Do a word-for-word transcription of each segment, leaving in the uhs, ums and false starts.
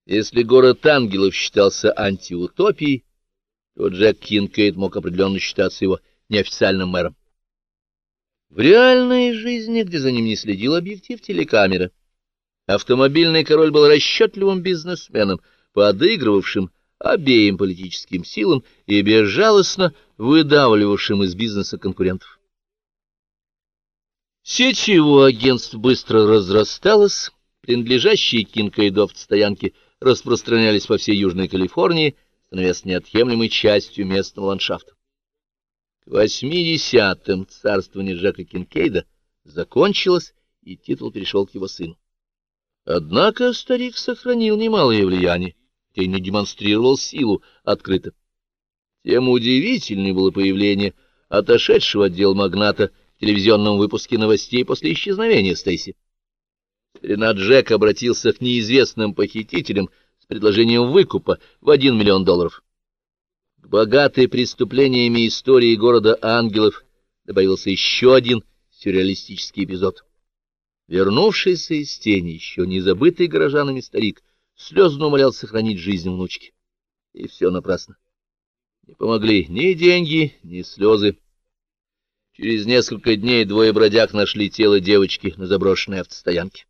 Если город ангелов считался антиутопией, то Джек Кинкейд мог определенно считаться его неофициальным мэром. В реальной жизни, где за ним не следил объектив телекамеры, автомобильный король был расчетливым бизнесменом, подыгрывавшим обеим политическим силам и безжалостно выдавливавшим из бизнеса конкурентов. Сеть его агентств быстро разрасталась, принадлежащие Кинкейду автостоянки распространялись по всей Южной Калифорнии, становясь неотъемлемой частью местного ландшафта. К восьмидесятым царствование Джека Кинкейда закончилось, и титул перешел к его сыну. Однако старик сохранил немалое влияние, хотя и не демонстрировал силу открыто. Тем удивительнее было появление отошедшего от дел магната в телевизионном выпуске новостей после исчезновения Стейси. Старина Джек обратился к неизвестным похитителям с предложением выкупа в один миллион долларов. К богатой преступлениями истории города ангелов добавился еще один сюрреалистический эпизод. Вернувшийся из тени, еще не забытый горожанами старик, слезно умолял сохранить жизнь внучки. И все напрасно. Не помогли ни деньги, ни слезы. Через несколько дней двое бродяг нашли тело девочки на заброшенной автостоянке.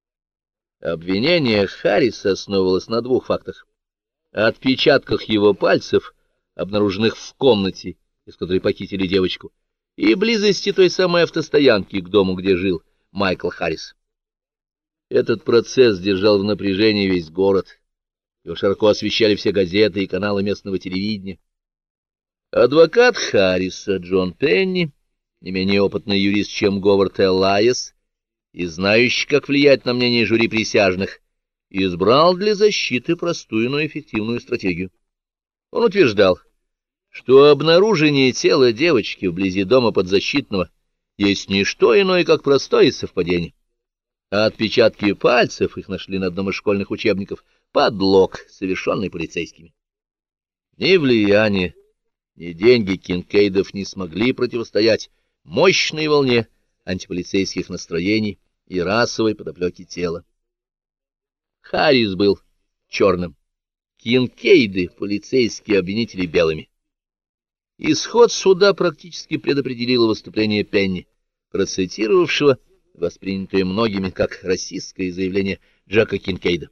Обвинение Харриса основывалось на двух фактах: отпечатках его пальцев, обнаруженных в комнате, из которой похитили девочку, и близости той самой автостоянки к дому, где жил Майкл Харрис. Этот процесс держал в напряжении весь город. Его широко освещали все газеты и каналы местного телевидения. Адвокат Харриса, Джон Пенни, не менее опытный юрист, чем Говард Элайас, и знающий, как влиять на мнение жюри присяжных, избрал для защиты простую, но эффективную стратегию. Он утверждал, что обнаружение тела девочки вблизи дома подзащитного есть не что иное, как простое совпадение. А отпечатки пальцев, их нашли на одном из школьных учебников, подлог, совершенный полицейскими. Ни влияние, ни деньги Кинкейдов не смогли противостоять мощной волне антиполицейских настроений и расовой подоплеки тела. Харрис был черным, Кинкейды, полицейские обвинители, белыми. Исход суда практически предопределило выступление Пенни, процитировавшего воспринятое многими как расистское заявление Джека Кинкейда.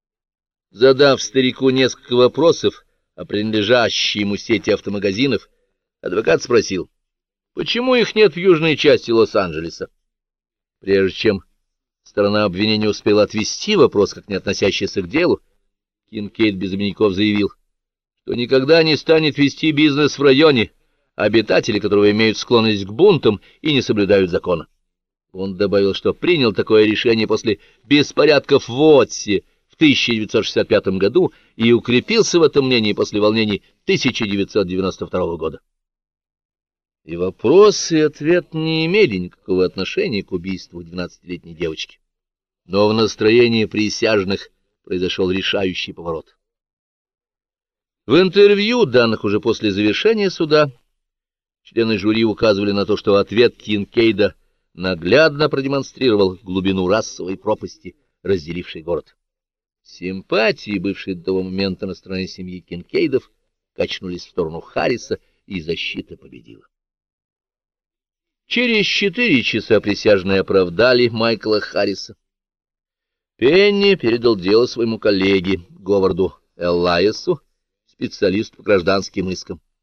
Задав старику несколько вопросов о принадлежащей ему сети автомагазинов, адвокат спросил, почему их нет в южной части Лос-Анджелеса. Прежде чем сторона обвинения успела отвести вопрос, как не относящийся к делу, Кинкейд без обиняков заявил, что никогда не станет вести бизнес в районе, обитатели которого имеют склонность к бунтам и не соблюдают закона. Он добавил, что принял такое решение после беспорядков в Отсе в тысяча девятьсот шестьдесят пятом году и укрепился в этом мнении после волнений тысяча девятьсот девяносто второго года. И вопрос, и ответ не имели никакого отношения к убийству двенадцатилетней девочки. Но в настроении присяжных произошел решающий поворот. В интервью, данных уже после завершения суда, члены жюри указывали на то, что ответ Кинкейда наглядно продемонстрировал глубину расовой пропасти, разделившей город. Симпатии, бывшие до того момента на стороне семьи Кинкейдов, качнулись в сторону Харриса, и защита победила. Через четыре часа присяжные оправдали Майкла Харриса. Пенни передал дело своему коллеге Говарду Элайасу, специалисту по гражданским искам.